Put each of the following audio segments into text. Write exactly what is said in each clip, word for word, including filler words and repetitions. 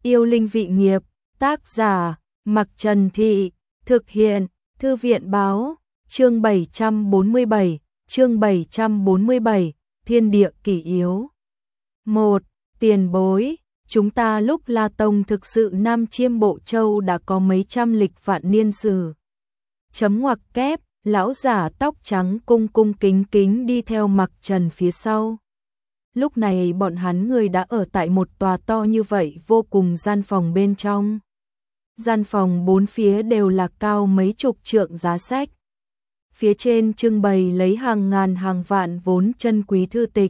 Yêu linh vị nghiệp, tác giả, Mặc Trần Thị, thực hiện, Thư viện báo, chương bảy trăm bốn mươi bảy, chương bảy trăm bốn mươi bảy, Thiên địa kỷ yếu. một. Tiền bối, chúng ta lúc La Tông thực sự Nam Chiêm Bộ Châu đã có mấy trăm lịch vạn niên sử. Chấm ngoặc kép, lão giả tóc trắng cung cung kính kính đi theo Mặc Trần phía sau. Lúc này bọn hắn người đã ở tại một tòa to như vậy vô cùng gian phòng bên trong. Gian phòng bốn phía đều là cao mấy chục trượng giá sách. Phía trên trưng bày lấy hàng ngàn hàng vạn vốn chân quý thư tịch.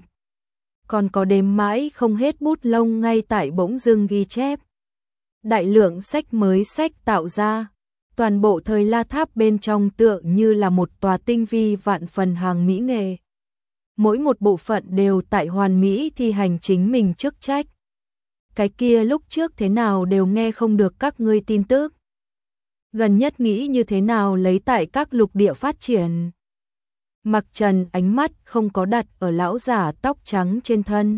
Còn có đếm mãi không hết bút lông ngay tại bỗng dưng ghi chép. Đại lượng sách mới sách tạo ra. Toàn bộ thời La Tháp bên trong tựa như là một tòa tinh vi vạn phần hàng mỹ nghệ. Mỗi một bộ phận đều tại hoàn mỹ thi hành chính mình chức trách. Cái kia lúc trước thế nào đều nghe không được các ngươi tin tức. Gần nhất nghĩ như thế nào lấy tại các lục địa phát triển. Mặc Trần ánh mắt không có đặt ở lão giả tóc trắng trên thân.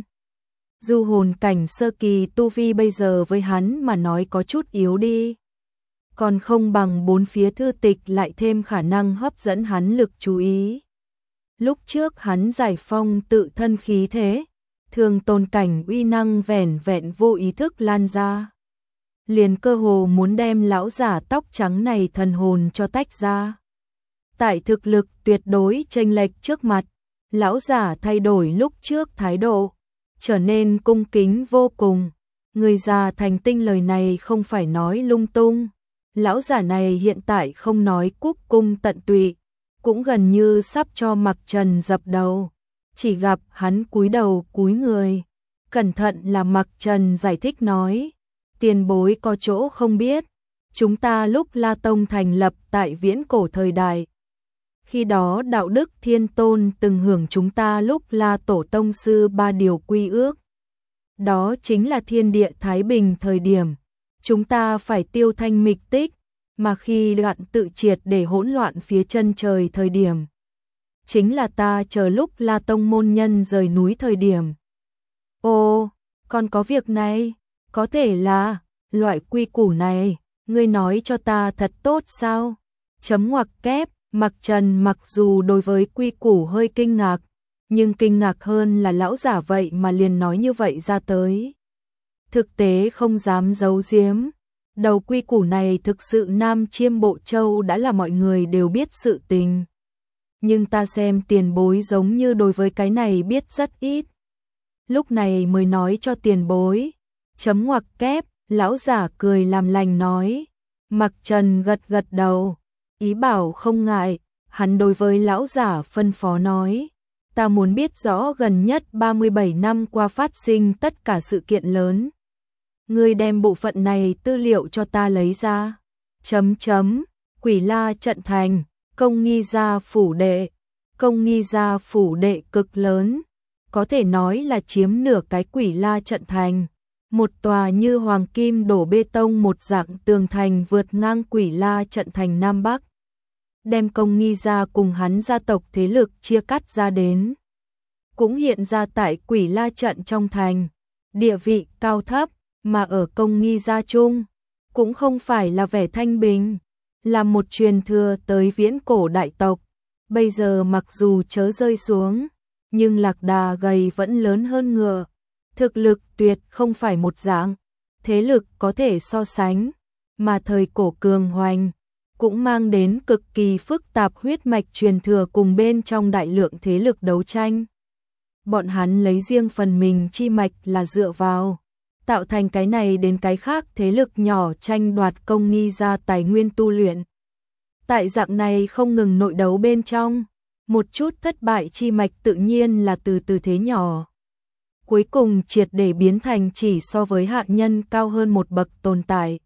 Du hồn cảnh sơ kỳ tu vi bây giờ với hắn mà nói có chút yếu đi. Còn không bằng bốn phía thư tịch lại thêm khả năng hấp dẫn hắn lực chú ý. Lúc trước hắn giải phong tự thân khí thế, thường tồn cảnh uy năng vẻn vẹn vô ý thức lan ra. Liền cơ hồ muốn đem lão giả tóc trắng này thần hồn cho tách ra. Tại thực lực tuyệt đối chênh lệch trước mặt, lão giả thay đổi lúc trước thái độ, trở nên cung kính vô cùng. Người già thành tinh lời này không phải nói lung tung. Lão giả này hiện tại không nói cúc cung tận tụy, cũng gần như sắp cho Mặc Trần dập đầu. Chỉ gặp hắn cúi đầu cúi người. Cẩn thận là Mặc Trần giải thích nói. Tiền bối có chỗ không biết. Chúng ta lúc La Tông thành lập tại viễn cổ thời đại. Khi đó đạo đức thiên tôn từng hưởng chúng ta lúc La Tổ Tông Sư ba điều quy ước. Đó chính là thiên địa thái bình thời điểm. Chúng ta phải tiêu thanh mịch tích. Mà khi loạn tự triệt để hỗn loạn phía chân trời thời điểm. Chính là ta chờ lúc La Tông môn nhân rời núi thời điểm. Ồ, còn có việc này, có thể là, loại quy củ này, ngươi nói cho ta thật tốt sao? Chấm ngoặc kép, Mặc Trần mặc dù đối với quy củ hơi kinh ngạc, nhưng kinh ngạc hơn là lão giả vậy mà liền nói như vậy ra tới. Thực tế không dám giấu giếm. Đầu quy củ này thực sự Nam Chiêm Bộ Châu đã là mọi người đều biết sự tình. Nhưng ta xem tiền bối giống như đối với cái này biết rất ít. Lúc này mới nói cho tiền bối. Chấm ngoặc kép, lão giả cười làm lành nói. Mặc Trần gật gật đầu, ý bảo không ngại. Hắn đối với lão giả phân phó nói. Ta muốn biết rõ gần nhất ba mươi bảy năm qua phát sinh tất cả sự kiện lớn. Ngươi đem bộ phận này tư liệu cho ta lấy ra. Chấm chấm, Quỷ La trận thành, công nghi gia phủ đệ. Công nghi gia phủ đệ cực lớn, có thể nói là chiếm nửa cái Quỷ La trận thành. Một tòa như hoàng kim đổ bê tông một dạng tường thành vượt ngang Quỷ La trận thành Nam Bắc. Đem công nghi gia cùng hắn gia tộc thế lực chia cắt ra đến. Cũng hiện ra tại Quỷ La trận trong thành, địa vị cao thấp. Mà ở công nghi gia chung, cũng không phải là vẻ thanh bình, là một truyền thừa tới viễn cổ đại tộc. Bây giờ mặc dù chớ rơi xuống, nhưng lạc đà gầy vẫn lớn hơn ngựa. Thực lực tuyệt không phải một dạng, thế lực có thể so sánh, mà thời cổ cường hoành, cũng mang đến cực kỳ phức tạp huyết mạch truyền thừa cùng bên trong đại lượng thế lực đấu tranh. Bọn hắn lấy riêng phần mình chi mạch là dựa vào. Tạo thành cái này đến cái khác thế lực nhỏ tranh đoạt công nghi gia tài nguyên tu luyện. Tại dạng này không ngừng nội đấu bên trong, một chút thất bại chi mạch tự nhiên là từ từ thế nhỏ. Cuối cùng triệt để biến thành chỉ so với hạ nhân cao hơn một bậc tồn tại.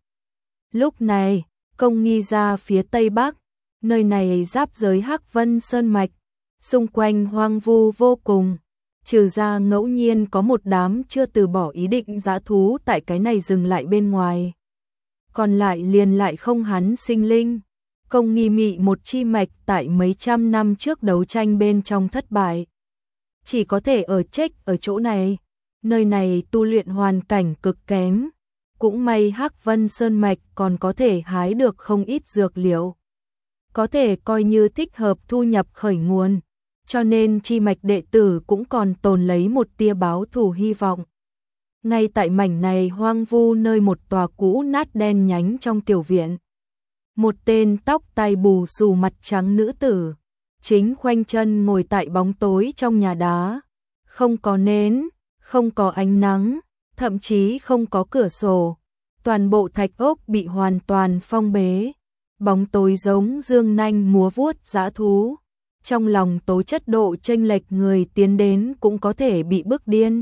Lúc này, công nghi gia phía Tây Bắc, nơi này giáp giới Hắc Vân Sơn Mạch, xung quanh hoang vu vô cùng. Trừ ra ngẫu nhiên có một đám chưa từ bỏ ý định dã thú tại cái này dừng lại bên ngoài. Còn lại liền lại không hắn sinh linh. Công nghi mị một chi mạch tại mấy trăm năm trước đấu tranh bên trong thất bại. Chỉ có thể ở chết ở chỗ này. Nơi này tu luyện hoàn cảnh cực kém. Cũng may Hắc Vân Sơn Mạch còn có thể hái được không ít dược liệu. Có thể coi như thích hợp thu nhập khởi nguồn, cho nên chi mạch đệ tử cũng còn tồn lấy một tia báo thù hy vọng. Ngay tại mảnh này hoang vu nơi một tòa cũ nát đen nhánh trong tiểu viện. Một tên tóc tai bù xù mặt trắng nữ tử, chính khoanh chân ngồi tại bóng tối trong nhà đá. Không có nến, không có ánh nắng, thậm chí không có cửa sổ. Toàn bộ thạch ốc bị hoàn toàn phong bế. Bóng tối giống dương nanh múa vuốt dã thú. Trong lòng tố chất độ chênh lệch người tiến đến cũng có thể bị bức điên.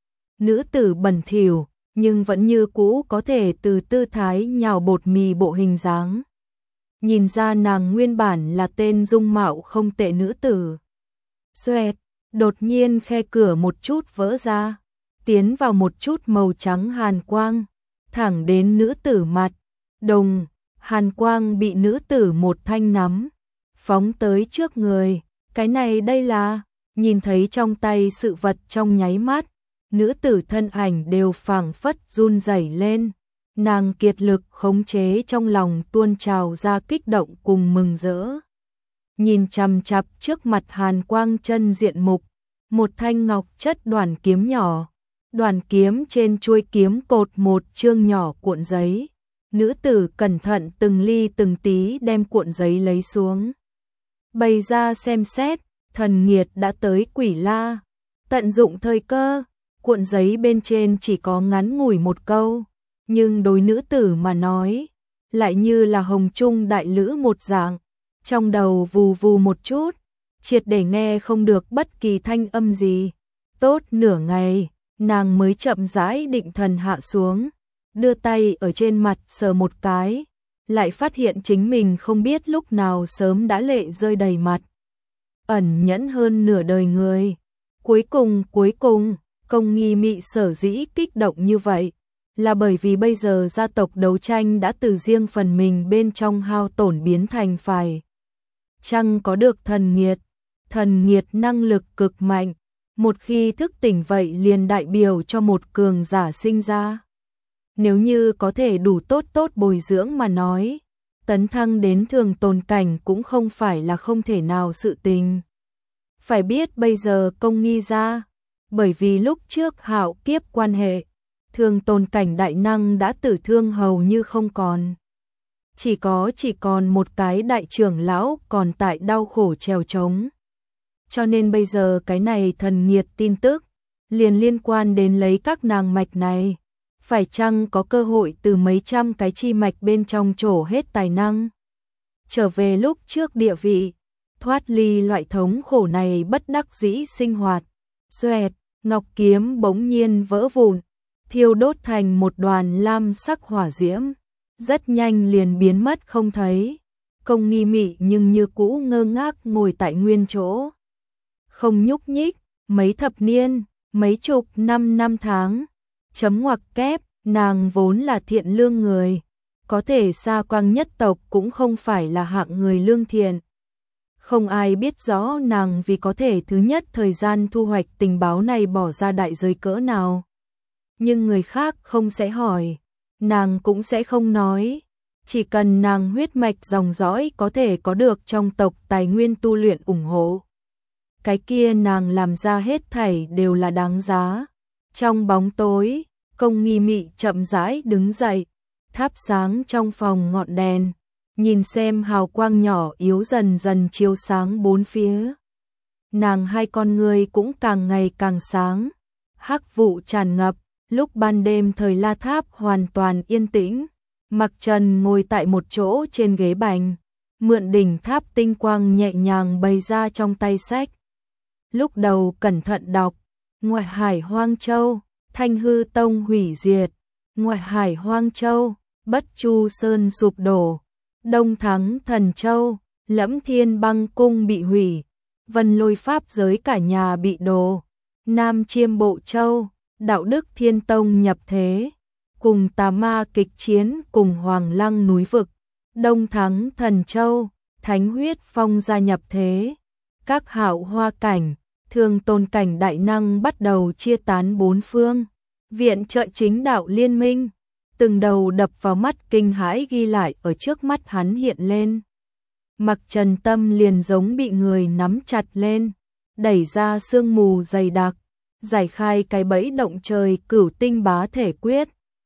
Nữ tử bẩn thỉu, nhưng vẫn như cũ có thể từ tư thái nhào bột mì bộ hình dáng. Nhìn ra nàng nguyên bản là tên dung mạo không tệ nữ tử. Xoẹt, đột nhiên khe cửa một chút vỡ ra, tiến vào một chút màu trắng hàn quang, thẳng đến nữ tử mặt. Đồng, hàn quang bị nữ tử một thanh nắm, phóng tới trước người. Cái này đây là, nhìn thấy trong tay sự vật trong nháy mắt, nữ tử thân ảnh đều phảng phất run rẩy lên. Nàng kiệt lực khống chế trong lòng tuôn trào ra kích động cùng mừng rỡ. Nhìn chằm chằm trước mặt hàn quang chân diện mục, một thanh ngọc chất đoàn kiếm nhỏ. Đoàn kiếm trên chuôi kiếm cột một chương nhỏ cuộn giấy. Nữ tử cẩn thận từng ly từng tí đem cuộn giấy lấy xuống. Bày ra xem xét, thần nghiệt đã tới Quỷ La. Tận dụng thời cơ, cuộn giấy bên trên chỉ có ngắn ngủi một câu. Nhưng đối nữ tử mà nói, lại như là hồng trung đại lữ một dạng. Trong đầu vù vù một chút, triệt để nghe không được bất kỳ thanh âm gì. Tốt nửa ngày, nàng mới chậm rãi định thần hạ xuống, đưa tay ở trên mặt sờ một cái, lại phát hiện chính mình không biết lúc nào sớm đã lệ rơi đầy mặt. Ẩn nhẫn hơn nửa đời người. Cuối cùng, cuối cùng, Công Nghi Mị sở dĩ kích động như vậy, là bởi vì bây giờ gia tộc đấu tranh đã từ riêng phần mình bên trong hao tổn biến thành phải chăng có được thần nghiệt. Thần nghiệt năng lực cực mạnh, một khi thức tỉnh vậy liền đại biểu cho một cường giả sinh ra. Nếu như có thể đủ tốt tốt bồi dưỡng mà nói, tấn thăng đến thường tồn cảnh cũng không phải là không thể nào sự tình. Phải biết bây giờ Công Nghi gia, bởi vì lúc trước hạo kiếp quan hệ, thường tồn cảnh đại năng đã tử thương hầu như không còn. Chỉ có chỉ còn một cái đại trưởng lão còn tại đau khổ trèo trống. Cho nên bây giờ cái này thần nghiệt tin tức, liền liên quan đến lấy các nàng mạch này. Phải chăng có cơ hội từ mấy trăm cái chi mạch bên trong trổ hết tài năng, trở về lúc trước địa vị, thoát ly loại thống khổ này bất đắc dĩ sinh hoạt. Xoẹt, ngọc kiếm bỗng nhiên vỡ vụn, thiêu đốt thành một đoàn lam sắc hỏa diễm, rất nhanh liền biến mất không thấy. Công Nghi Mị nhưng như cũ ngơ ngác ngồi tại nguyên chỗ, không nhúc nhích. Mấy thập niên, mấy chục năm năm tháng, chấm ngoặc kép, nàng vốn là thiện lương người, có thể xa quang nhất tộc cũng không phải là hạng người lương thiện. Không ai biết rõ nàng vì có thể thứ nhất thời gian thu hoạch tình báo này bỏ ra đại giới cỡ nào. Nhưng người khác không sẽ hỏi, nàng cũng sẽ không nói. Chỉ cần nàng huyết mạch dòng dõi có thể có được trong tộc tài nguyên tu luyện ủng hộ, cái kia nàng làm ra hết thảy đều là đáng giá. Trong bóng tối, Công Nghi Mị chậm rãi đứng dậy, thắp sáng trong phòng ngọn đèn, nhìn xem hào quang nhỏ yếu dần dần chiếu sáng bốn phía. Nàng hai con người cũng càng ngày càng sáng, hắc vụ tràn ngập. Lúc ban đêm thời La Tháp hoàn toàn yên tĩnh, Mặc Trần ngồi tại một chỗ trên ghế bành, mượn đỉnh tháp tinh quang nhẹ nhàng bày ra trong tay sách. Lúc đầu cẩn thận đọc, Ngoại hải Hoang Châu, Thanh Hư Tông hủy diệt, Ngoại hải Hoang Châu, Bất Chu Sơn sụp đổ, Đông Thắng Thần Châu, Lẫm Thiên Băng Cung bị hủy, Vân Lôi Pháp giới cả nhà bị đổ, Nam Chiêm Bộ Châu, Đạo Đức Thiên Tông nhập thế, cùng tà ma kịch chiến cùng Hoàng Lăng núi vực, Đông Thắng Thần Châu, Thánh Huyết Phong gia nhập thế, các hạo hoa cảnh, thường tồn cảnh đại năng bắt đầu chia tán bốn phương, viện trợ chính đạo liên minh, từng đầu đập vào mắt kinh hãi ghi lại ở trước mắt hắn hiện lên. Mặc Trần tâm liền giống bị người nắm chặt lên, đẩy ra sương mù dày đặc, giải khai cái bẫy động trời cửu tinh bá thể quyết,